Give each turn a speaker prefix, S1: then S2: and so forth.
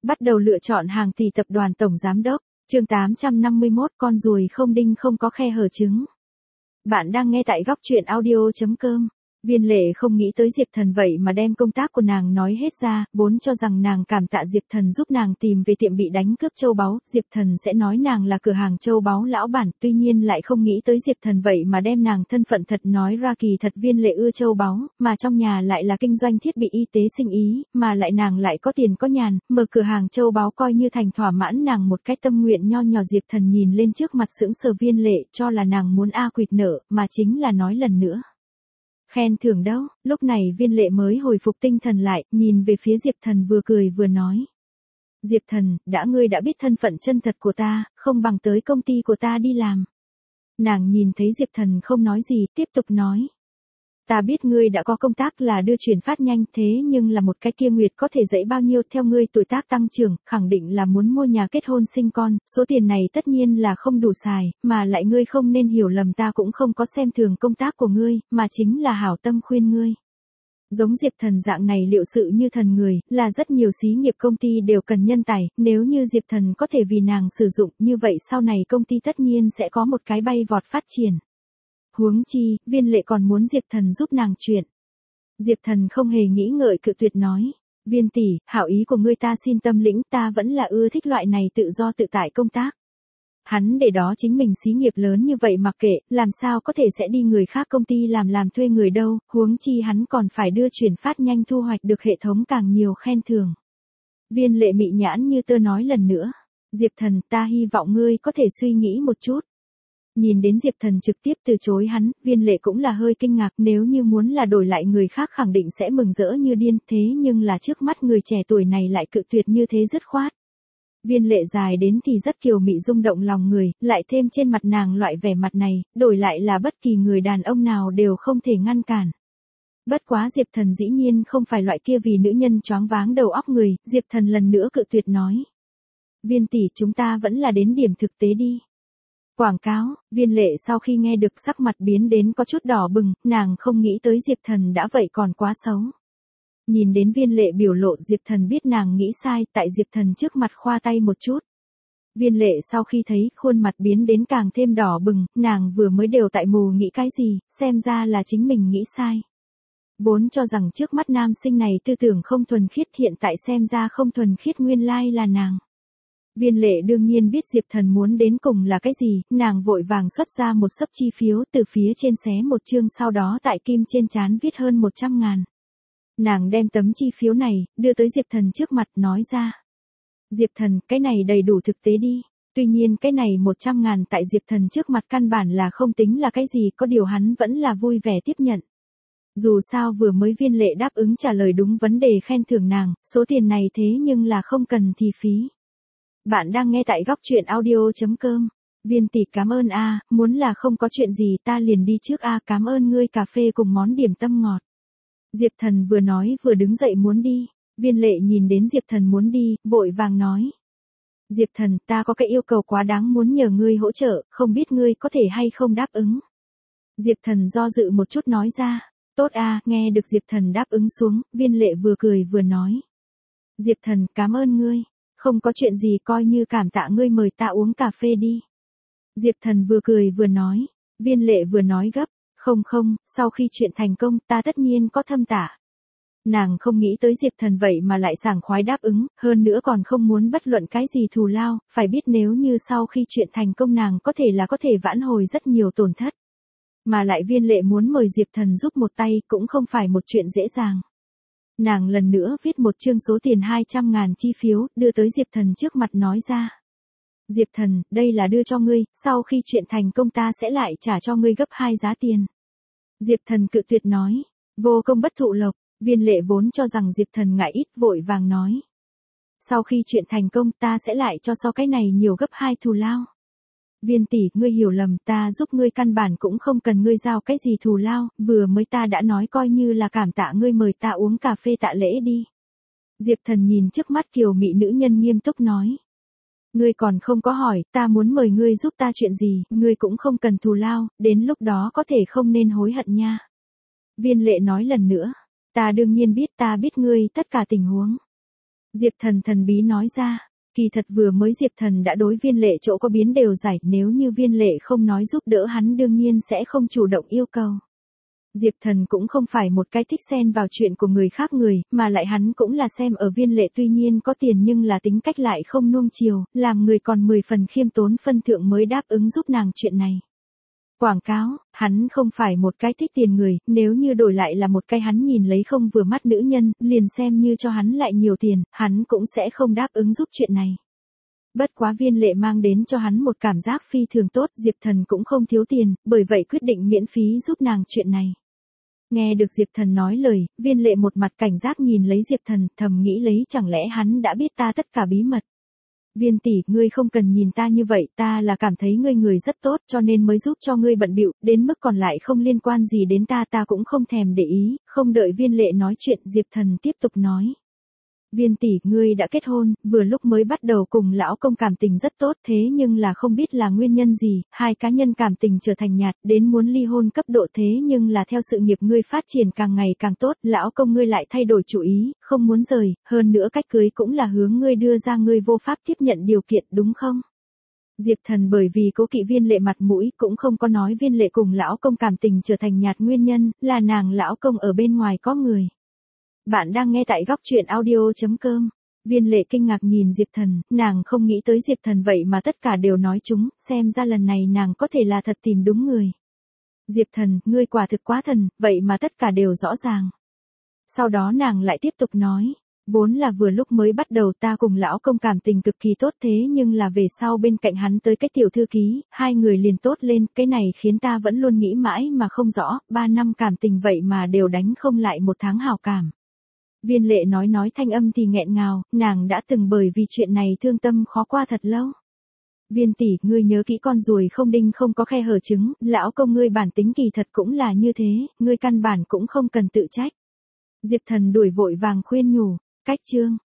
S1: Bắt đầu lựa chọn hàng tỷ tập đoàn tổng giám đốc. Chương 851, con ruồi không đinh không có khe hở trứng. Bạn đang nghe tại góc truyện audio.com. Viên Lệ không nghĩ tới Diệp Thần vậy mà đem công tác của nàng nói hết ra, vốn cho rằng nàng cảm tạ Diệp Thần giúp nàng tìm về tiệm bị đánh cướp châu báu, Diệp Thần sẽ nói nàng là cửa hàng châu báu lão bản, tuy nhiên lại không nghĩ tới Diệp Thần vậy mà đem nàng thân phận thật nói ra. Kỳ thật Viên Lệ ưa châu báu, mà trong nhà lại là kinh doanh thiết bị y tế sinh ý, mà lại nàng lại có tiền có nhàn, mở cửa hàng châu báu coi như thành thỏa mãn nàng một cái tâm nguyện nho nhỏ. Diệp Thần nhìn lên trước mặt sững sờ Viên Lệ, cho là nàng muốn quỵt nợ, mà chính là nói lần nữa. Khen thưởng đâu, lúc này Viên Lệ mới hồi phục tinh thần lại, nhìn về phía Diệp Thần vừa cười vừa nói. Diệp Thần, ngươi đã biết thân phận chân thật của ta, không bằng tới công ty của ta đi làm. Nàng nhìn thấy Diệp Thần không nói gì, tiếp tục nói. Ta biết ngươi đã có công tác là đưa chuyển phát nhanh, thế nhưng là một cái kia nguyệt có thể dạy bao nhiêu, theo ngươi tuổi tác tăng trưởng, khẳng định là muốn mua nhà kết hôn sinh con, số tiền này tất nhiên là không đủ xài, mà lại ngươi không nên hiểu lầm, ta cũng không có xem thường công tác của ngươi, mà chính là hảo tâm khuyên ngươi. Giống Diệp Thần dạng này liệu sự như thần người, là rất nhiều xí nghiệp công ty đều cần nhân tài, nếu như Diệp Thần có thể vì nàng sử dụng, như vậy sau này công ty tất nhiên sẽ có một cái bay vọt phát triển. Huống chi, Viên Lệ còn muốn Diệp Thần giúp nàng chuyện. Diệp Thần không hề nghĩ ngợi cự tuyệt nói. Viên tỷ, hảo ý của ngươi ta xin tâm lĩnh, ta vẫn là ưa thích loại này tự do tự tại công tác. Hắn để đó chính mình xí nghiệp lớn như vậy mặc kệ, làm sao có thể sẽ đi người khác công ty làm thuê người đâu, huống chi hắn còn phải đưa chuyển phát nhanh thu hoạch được hệ thống càng nhiều khen thưởng. Viên Lệ mị nhãn như tơ nói lần nữa. Diệp Thần, ta hy vọng ngươi có thể suy nghĩ một chút. Nhìn đến Diệp Thần trực tiếp từ chối hắn, Viên Lệ cũng là hơi kinh ngạc, nếu như muốn là đổi lại người khác khẳng định sẽ mừng rỡ như điên, thế nhưng là trước mắt người trẻ tuổi này lại cự tuyệt như thế dứt khoát. Viên Lệ dài đến thì rất kiều mị rung động lòng người, lại thêm trên mặt nàng loại vẻ mặt này, đổi lại là bất kỳ người đàn ông nào đều không thể ngăn cản. Bất quá Diệp Thần dĩ nhiên không phải loại kia vì nữ nhân choáng váng đầu óc người, Diệp Thần lần nữa cự tuyệt nói. Viên tỷ, chúng ta vẫn là đến điểm thực tế đi. Quảng cáo. Viên Lệ sau khi nghe được sắc mặt biến đến có chút đỏ bừng, nàng không nghĩ tới Diệp Thần đã vậy còn quá xấu. Nhìn đến Viên Lệ biểu lộ, Diệp Thần biết nàng nghĩ sai, tại Diệp Thần trước mặt khoa tay một chút. Viên Lệ sau khi thấy khuôn mặt biến đến càng thêm đỏ bừng, nàng vừa mới đều tại mù nghĩ cái gì, xem ra là chính mình nghĩ sai. Vốn cho rằng trước mắt nam sinh này tư tưởng không thuần khiết, hiện tại xem ra không thuần khiết nguyên lai là nàng. Viên Lệ đương nhiên biết Diệp Thần muốn đến cùng là cái gì, nàng vội vàng xuất ra một xấp chi phiếu, từ phía trên xé một chương, sau đó tại kim trên trán viết hơn 100.000. Nàng đem tấm chi phiếu này, đưa tới Diệp Thần trước mặt, nói ra. Diệp Thần, cái này đầy đủ thực tế đi. Tuy nhiên cái này 100.000 tại Diệp Thần trước mặt căn bản là không tính là cái gì, có điều hắn vẫn là vui vẻ tiếp nhận. Dù sao vừa mới Viên Lệ đáp ứng trả lời đúng vấn đề khen thưởng nàng, số tiền này thế nhưng là không cần thì phí. Bạn đang nghe tại góc truyện audio.com. Viên tỷ, cảm ơn muốn là không có chuyện gì ta liền đi trước cảm ơn ngươi cà phê cùng món điểm tâm ngọt. Diệp Thần vừa nói vừa đứng dậy muốn đi. Viên Lệ nhìn đến Diệp Thần muốn đi, vội vàng nói. Diệp Thần, ta có cái yêu cầu quá đáng muốn nhờ ngươi hỗ trợ, không biết ngươi có thể hay không đáp ứng. Diệp Thần do dự một chút nói ra. Tốt nghe được Diệp Thần đáp ứng xuống, Viên Lệ vừa cười vừa nói. Diệp Thần, cảm ơn ngươi. Không có chuyện gì, coi như cảm tạ ngươi mời ta uống cà phê đi. Diệp Thần vừa cười vừa nói. Viên Lệ vừa nói gấp. Không, sau khi chuyện thành công ta tất nhiên có thâm tạ. Nàng không nghĩ tới Diệp Thần vậy mà lại sảng khoái đáp ứng, hơn nữa còn không muốn bất luận cái gì thù lao, phải biết nếu như sau khi chuyện thành công nàng có thể vãn hồi rất nhiều tổn thất. Mà lại Viên Lệ muốn mời Diệp Thần giúp một tay cũng không phải một chuyện dễ dàng. Nàng lần nữa viết một chương số tiền 200.000 chi phiếu, đưa tới Diệp Thần trước mặt nói ra. Diệp Thần, đây là đưa cho ngươi, sau khi chuyện thành công ta sẽ lại trả cho ngươi gấp 2 giá tiền. Diệp Thần cự tuyệt nói. Vô công bất thụ lộc. Viên Lệ vốn cho rằng Diệp Thần ngại ít, vội vàng nói. Sau khi chuyện thành công ta sẽ lại cho so cái này nhiều gấp 2 thù lao. Viên tỷ, ngươi hiểu lầm, ta giúp ngươi căn bản cũng không cần ngươi giao cái gì thù lao, vừa mới ta đã nói coi như là cảm tạ ngươi mời ta uống cà phê tạ lễ đi. Diệp Thần nhìn trước mắt kiều mị nữ nhân nghiêm túc nói. Ngươi còn không có hỏi, ta muốn mời ngươi giúp ta chuyện gì, ngươi cũng không cần thù lao, đến lúc đó có thể không nên hối hận nha. Viên Lệ nói lần nữa. Ta đương nhiên biết, ta biết ngươi tất cả tình huống. Diệp Thần thần bí nói ra. Kỳ thật vừa mới Diệp Thần đã đối Viên Lệ chỗ có biến đều giải, nếu như Viên Lệ không nói giúp đỡ hắn đương nhiên sẽ không chủ động yêu cầu. Diệp Thần cũng không phải một cái thích xen vào chuyện của người khác người, mà lại hắn cũng là xem ở Viên Lệ tuy nhiên có tiền nhưng là tính cách lại không nuông chiều, làm người còn 10 phần khiêm tốn phân thượng mới đáp ứng giúp nàng chuyện này. Quảng cáo, hắn không phải một cái thích tiền người, nếu như đổi lại là một cái hắn nhìn lấy không vừa mắt nữ nhân, liền xem như cho hắn lại nhiều tiền, hắn cũng sẽ không đáp ứng giúp chuyện này. Bất quá Viên Lệ mang đến cho hắn một cảm giác phi thường tốt, Diệp Thần cũng không thiếu tiền, bởi vậy quyết định miễn phí giúp nàng chuyện này. Nghe được Diệp Thần nói lời, Viên Lệ một mặt cảnh giác nhìn lấy Diệp Thần, thầm nghĩ lấy chẳng lẽ hắn đã biết ta tất cả bí mật. Viên tỷ, ngươi không cần nhìn ta như vậy, ta là cảm thấy ngươi người rất tốt cho nên mới giúp cho ngươi bận bịu, đến mức còn lại không liên quan gì đến ta cũng không thèm để ý, không đợi Viên Lệ nói chuyện Diệp Thần tiếp tục nói. Viên tỷ, ngươi đã kết hôn, vừa lúc mới bắt đầu cùng lão công cảm tình rất tốt thế nhưng là không biết là nguyên nhân gì, hai cá nhân cảm tình trở thành nhạt, đến muốn ly hôn cấp độ thế nhưng là theo sự nghiệp ngươi phát triển càng ngày càng tốt, lão công ngươi lại thay đổi chủ ý, không muốn rời, hơn nữa cách cưới cũng là hướng ngươi đưa ra ngươi vô pháp tiếp nhận điều kiện đúng không? Diệp Thần bởi vì cố kỵ Viên Lệ mặt mũi cũng không có nói Viên Lệ cùng lão công cảm tình trở thành nhạt nguyên nhân, là nàng lão công ở bên ngoài có người. Bạn đang nghe tại góc truyện audio.com. Viên Lệ kinh ngạc nhìn Diệp Thần, nàng không nghĩ tới Diệp Thần vậy mà tất cả đều nói chúng, xem ra lần này nàng có thể là thật tìm đúng người. Diệp Thần, ngươi quả thực quá thần, vậy mà tất cả đều rõ ràng. Sau đó nàng lại tiếp tục nói, vốn là vừa lúc mới bắt đầu ta cùng lão công cảm tình cực kỳ tốt thế nhưng là về sau bên cạnh hắn tới cái tiểu thư ký, hai người liền tốt lên, cái này khiến ta vẫn luôn nghĩ mãi mà không rõ, 3 năm cảm tình vậy mà đều đánh không lại 1 tháng hào cảm. Viên Lệ nói thanh âm thì nghẹn ngào, nàng đã từng bởi vì chuyện này thương tâm khó qua thật lâu. Viên tỷ, ngươi nhớ kỹ con ruồi không đinh không có khe hở trứng, lão công ngươi bản tính kỳ thật cũng là như thế, ngươi căn bản cũng không cần tự trách. Diệp Thần đuổi vội vàng khuyên nhủ, cách chương.